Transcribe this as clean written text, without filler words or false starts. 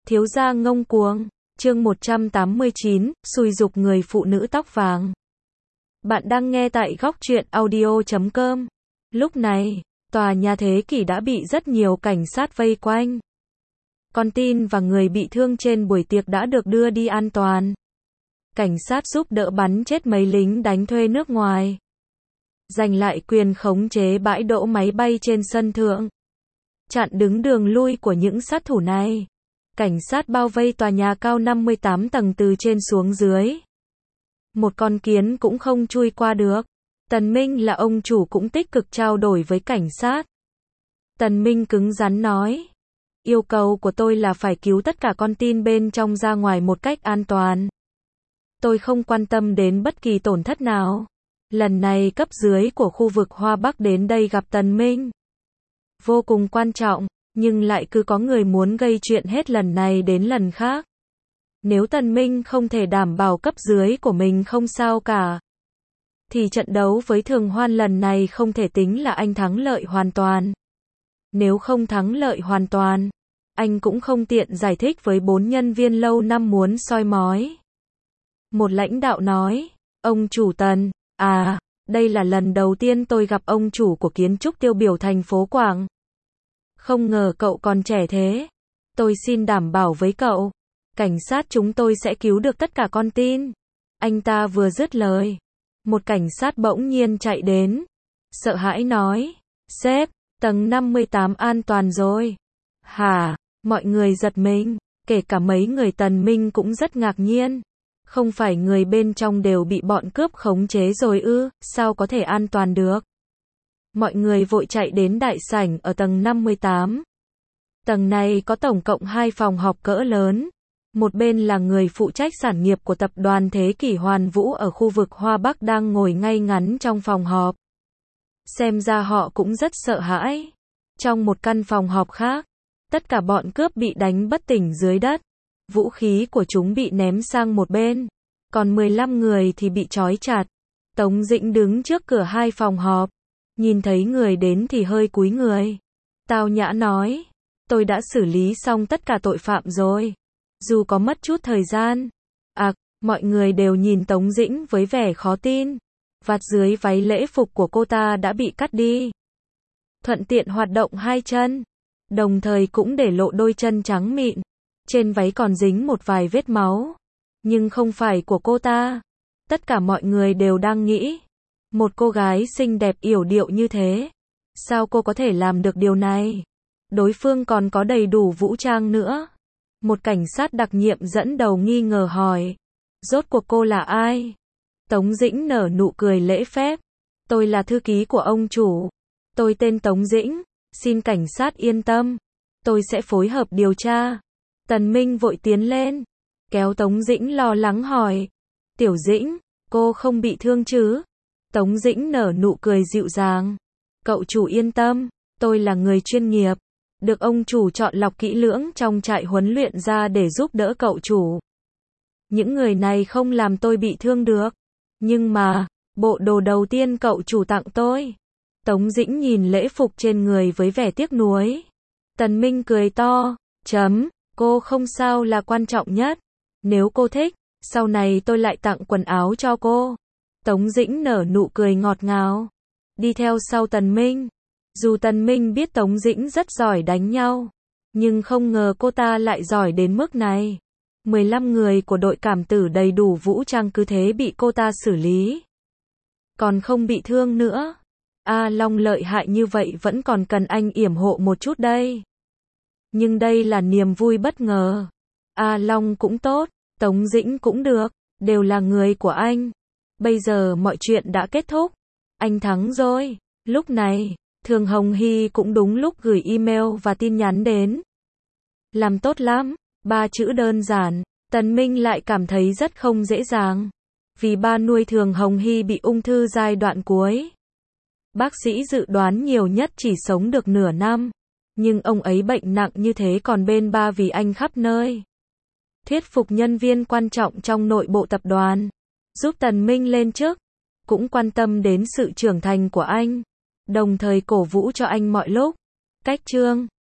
Thiếu gia ngông cuồng, chương 189, xùi giục người phụ nữ tóc vàng. Bạn đang nghe tại góc truyện audio.com. Lúc này, tòa nhà Thế Kỷ đã bị rất nhiều cảnh sát vây quanh. Con tin và người bị thương trên buổi tiệc đã được đưa đi an toàn. Cảnh sát giúp đỡ bắn chết mấy lính đánh thuê nước ngoài. Giành lại quyền khống chế bãi đỗ máy bay trên sân thượng. Chặn đứng đường lui của những sát thủ này. Cảnh sát bao vây tòa nhà cao 58 tầng từ trên xuống dưới. Một con kiến cũng không chui qua được. Tần Minh là ông chủ cũng tích cực trao đổi với cảnh sát. Tần Minh cứng rắn nói. Yêu cầu của tôi là phải cứu tất cả con tin bên trong ra ngoài một cách an toàn. Tôi không quan tâm đến bất kỳ tổn thất nào. Lần này cấp dưới của khu vực Hoa Bắc đến đây gặp Tần Minh. Vô cùng quan trọng, nhưng lại cứ có người muốn gây chuyện hết lần này đến lần khác. Nếu Tần Minh không thể đảm bảo cấp dưới của mình không sao cả, thì trận đấu với Thường Hoan lần này không thể tính là anh thắng lợi hoàn toàn. Nếu không thắng lợi hoàn toàn, anh cũng không tiện giải thích với 4 nhân viên lâu năm muốn soi mói. Một lãnh đạo nói, ông chủ Tần, đây là lần đầu tiên tôi gặp ông chủ của kiến trúc tiêu biểu thành phố Quảng. Không ngờ cậu còn trẻ thế. Tôi xin đảm bảo với cậu, cảnh sát chúng tôi sẽ cứu được tất cả con tin. Anh ta vừa dứt lời, một cảnh sát bỗng nhiên chạy đến, sợ hãi nói, sếp, tầng 58 an toàn rồi. Hả? Mọi người giật mình, kể cả mấy người Tần Minh cũng rất ngạc nhiên. Không phải người bên trong đều bị bọn cướp khống chế rồi ư, sao có thể an toàn được? Mọi người vội chạy đến đại sảnh ở tầng 58. Tầng này có tổng cộng 2 phòng họp cỡ lớn. Một bên là người phụ trách sản nghiệp của tập đoàn Thế Kỷ Hoàn Vũ ở khu vực Hoa Bắc đang ngồi ngay ngắn trong phòng họp. Xem ra họ cũng rất sợ hãi. Trong một căn phòng họp khác, tất cả bọn cướp bị đánh bất tỉnh dưới đất. Vũ khí của chúng bị ném sang một bên. Còn 15 người thì bị trói chặt. Tống Dĩnh đứng trước cửa 2 phòng họp. Nhìn thấy người đến thì hơi cúi người. Tao nhã nói, tôi đã xử lý xong tất cả tội phạm rồi. Dù có mất chút thời gian. Mọi người đều nhìn Tống Dĩnh với vẻ khó tin. Vạt dưới váy lễ phục của cô ta đã bị cắt đi. Thuận tiện hoạt động 2 chân. Đồng thời cũng để lộ đôi chân trắng mịn. Trên váy còn dính một vài vết máu. Nhưng không phải của cô ta. Tất cả mọi người đều đang nghĩ. Một cô gái xinh đẹp yểu điệu như thế. Sao cô có thể làm được điều này? Đối phương còn có đầy đủ vũ trang nữa. Một cảnh sát đặc nhiệm dẫn đầu nghi ngờ hỏi. Rốt cuộc cô là ai? Tống Dĩnh nở nụ cười lễ phép. Tôi là thư ký của ông chủ. Tôi tên Tống Dĩnh. Xin cảnh sát yên tâm. Tôi sẽ phối hợp điều tra. Tần Minh vội tiến lên. Kéo Tống Dĩnh lo lắng hỏi. Tiểu Dĩnh, cô không bị thương chứ? Tống Dĩnh nở nụ cười dịu dàng. Cậu chủ yên tâm, tôi là người chuyên nghiệp. Được ông chủ chọn lọc kỹ lưỡng trong trại huấn luyện ra để giúp đỡ cậu chủ. Những người này không làm tôi bị thương được. Nhưng mà, bộ đồ đầu tiên cậu chủ tặng tôi. Tống Dĩnh nhìn lễ phục trên người với vẻ tiếc nuối. Tần Minh cười to. Cô không sao là quan trọng nhất. Nếu cô thích, sau này tôi lại tặng quần áo cho cô. Tống Dĩnh nở nụ cười ngọt ngào. Đi theo sau Tần Minh. Dù Tần Minh biết Tống Dĩnh rất giỏi đánh nhau, nhưng không ngờ cô ta lại giỏi đến mức này. 15 người của đội cảm tử đầy đủ vũ trang cứ thế bị cô ta xử lý. Còn không bị thương nữa. Long lợi hại như vậy vẫn còn cần anh yểm hộ một chút đây. Nhưng đây là niềm vui bất ngờ. Long cũng tốt, Tống Dĩnh cũng được, đều là người của anh. Bây giờ mọi chuyện đã kết thúc. Anh thắng rồi. Lúc này, Thường Hồng Hy cũng đúng lúc gửi email và tin nhắn đến. Làm tốt lắm. 3 chữ đơn giản. Tần Minh lại cảm thấy rất không dễ dàng. Vì ba nuôi Thường Hồng Hy bị ung thư giai đoạn cuối. Bác sĩ dự đoán nhiều nhất chỉ sống được nửa năm. Nhưng ông ấy bệnh nặng như thế còn bên ba vì anh khắp nơi. Thuyết phục nhân viên quan trọng trong nội bộ tập đoàn. Giúp Tần Minh lên chức. Cũng quan tâm đến sự trưởng thành của anh. Đồng thời cổ vũ cho anh mọi lúc. Cách chương